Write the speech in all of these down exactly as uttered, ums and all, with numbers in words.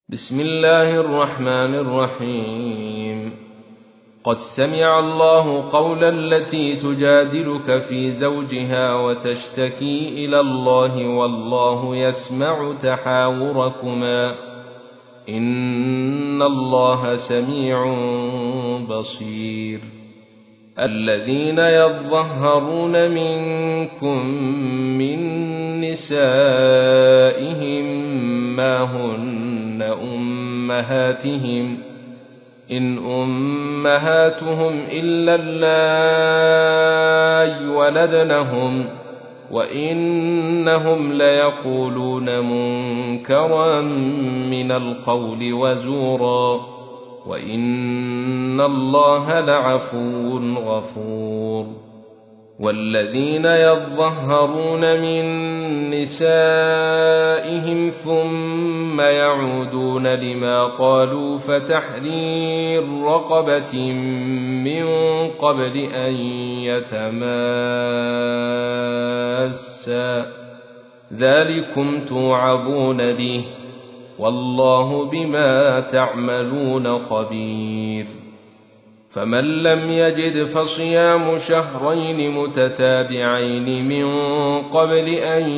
بسم الله الرحمن الرحيم. قد سمع الله قول التي تجادلك في زوجها وتشتكي إلى الله والله يسمع تحاوركما إن الله سميع بصير. الذين يظهرون منكم من نسائهم ما هن أمهاتهم إن أمهاتهم إلا اللائي ولدنهم وإنهم ليقولون منكرا من القول وزورا وإن الله لعفو غفور. والذين يظهرون من نسائهم ثم يعودون لما قالوا فتحرير رقبة من قبل أن يتماسا ذلكم توعظون به والله بما تعملون خبير. فمن لم يجد فصيام شهرين متتابعين من قبل أن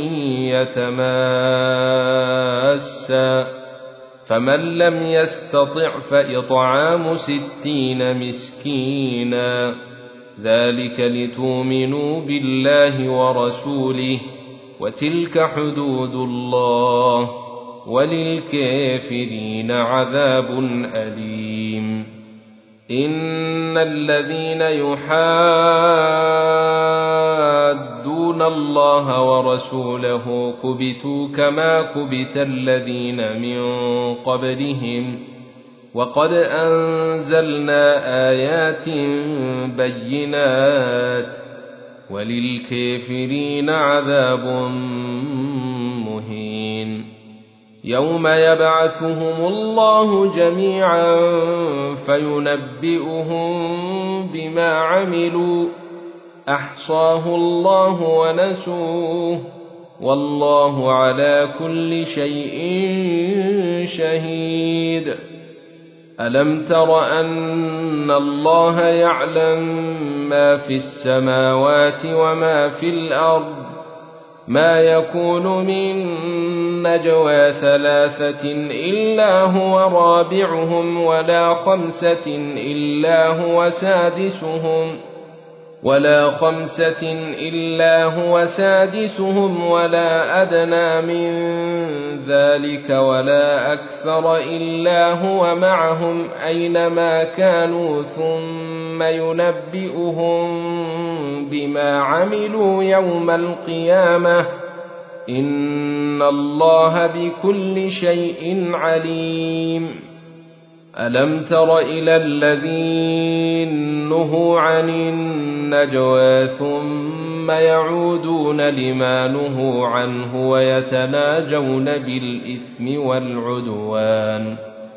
يتماسا فمن لم يستطع فإطعام ستين مسكينا ذلك لتؤمنوا بالله ورسوله وتلك حدود الله وللكافرين عذاب أليم. إن الذين يحادون الله ورسوله كبتوا كما كبت الذين من قبلهم وقد أنزلنا آيات بينات وللكافرين عذاب مهين. يوم يبعثهم الله جميعا فينبئهم بما عملوا أحصاه الله ونسوه والله على كل شيء شهيد. ألم تر أن الله يعلم ما في السماوات وما في الأرض ما يكون من نجوى ثلاثة إلا هو رابعهم ولا خمسة إلا هو سادسهم ولا خمسة إلا هو سادسهم ولا أدنى من ذلك ولا أكثر إلا هو معهم أينما كانوا ثم ينبئهم بما عملوا يوم القيامة إن الله بكل شيء عليم. ألم تر إلى الذين نهوا عن النجوى ثم يعودون لما نهوا عنه ويتناجون بالإثم والعدوان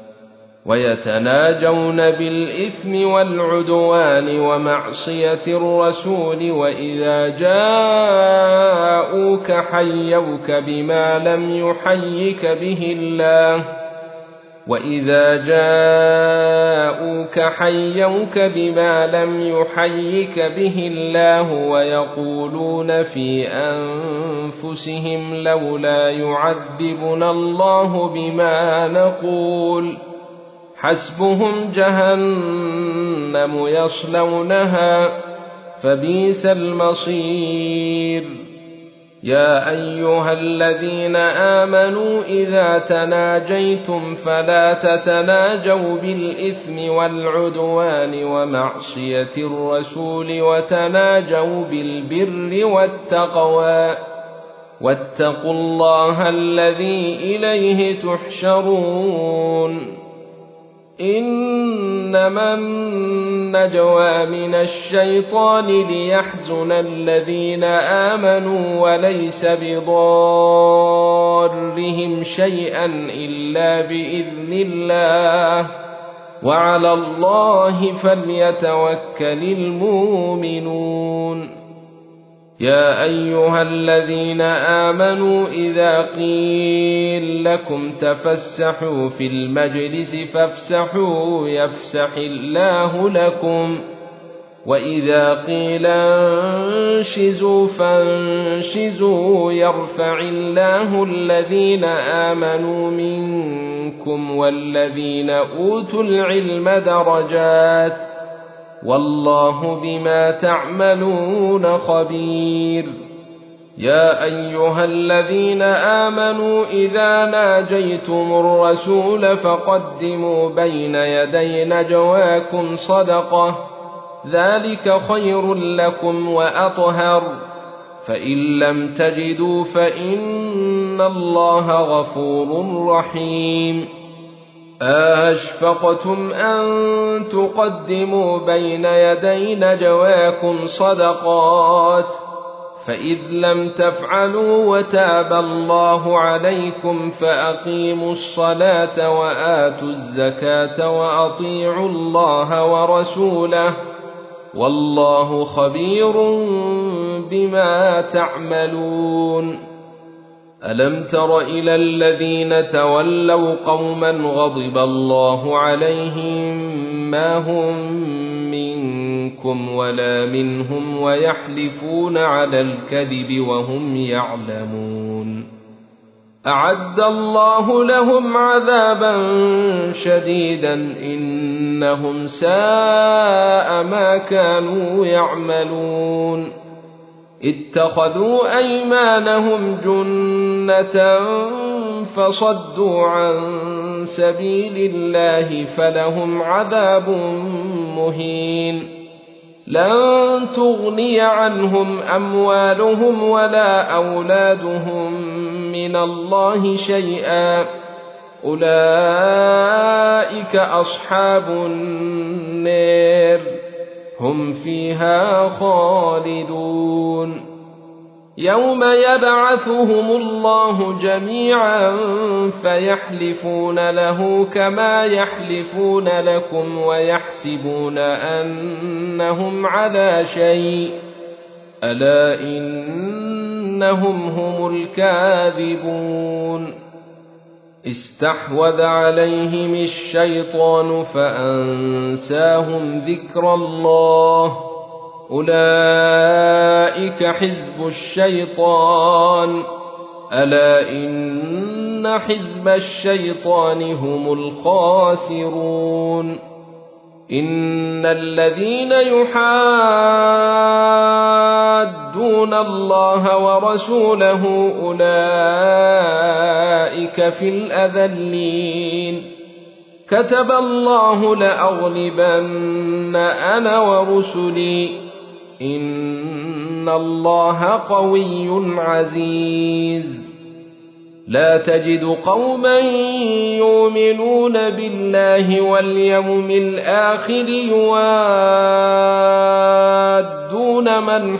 ويتناجون بالإثم والعدوان ومعصية الرسول وإذا جاءوك حيوك بما لم يحيك به الله وإذا جاءوك حيوك بما لم يحيك به الله ويقولون في أنفسهم لولا يعذبنا الله بما نقول حسبهم جهنم يصلونها فبئس المصير. يا أيها الذين آمنوا إذا تناجيتم فلا تتناجوا بالإثم والعدوان ومعصية الرسول وتناجوا بالبر والتقوى واتقوا الله الذي إليه تحشرون. إنما النجوى من الشيطان ليحزن الذين آمنوا وليس بضارهم شيئا إلا بإذن الله وعلى الله فليتوكل المؤمنون. يا أيها الذين آمنوا إذا قيل لكم تفسحوا في المجلس فافسحوا يفسح الله لكم وإذا قيل انشزوا فانشزوا يرفع الله الذين آمنوا منكم والذين أوتوا العلم درجات والله بما تعملون خبير. يا أيها الذين آمنوا إذا ناجيتم الرسول فقدموا بين يدي نجواكم صدقة ذلك خير لكم وأطهر فإن لم تجدوا فإن الله غفور رحيم. أشفقتم أن تقدموا بين يدي نجواكم صدقات فإذ لم تفعلوا وتاب الله عليكم فأقيموا الصلاة وآتوا الزكاة وأطيعوا الله ورسوله والله خبير بما تعملون. ألم تر إلى الذين تولوا قوما غضب الله عليهم ما هم منكم ولا منهم ويحلفون على الكذب وهم يعلمون أعد الله لهم عذابا شديدا إنهم ساء ما كانوا يعملون. اتخذوا أيمانهم جنة فصدوا عن سبيل الله فلهم عذاب مهين. لن تغني عنهم أموالهم ولا أولادهم من الله شيئا أولئك أصحاب النار هم فيها خالدون. يوم يبعثهم الله جميعا فيحلفون له كما يحلفون لكم ويحسبون أنهم على شيء ألا إنهم هم الكاذبون. استحوذ عليهم الشيطان فأنساهم ذكر الله أولئك حزب الشيطان ألا إن حزب الشيطان هم الخاسرون. إن الذين يحادون الله ورسوله أولئك في الأذلين. كتب الله لأغلبن أنا ورسلي إن الله قوي عزيز. لا تجد قوما يؤمنون بالله واليوم الآخر يوادون من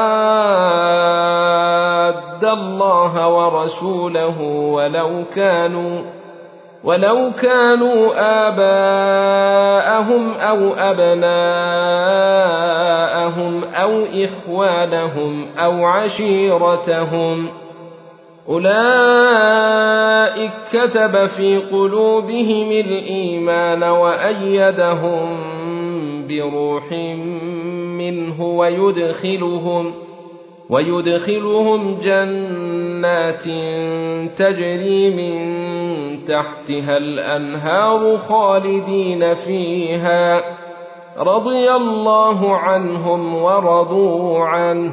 حاد الله ورسوله ولو كانوا ولو كانوا آباءهم أو أبناءهم أو إخوانهم أو عشيرتهم أولئك كتب في قلوبهم الإيمان وأيدهم بروح منه ويدخلهم ويدخلهم جنات تجري من تحتها الأنهار خالدين فيها رضي الله عنهم ورضوا عنه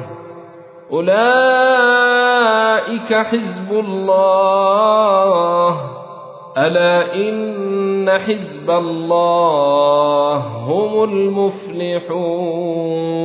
أولئك حزب الله ألا إن حزب الله هم المفلحون.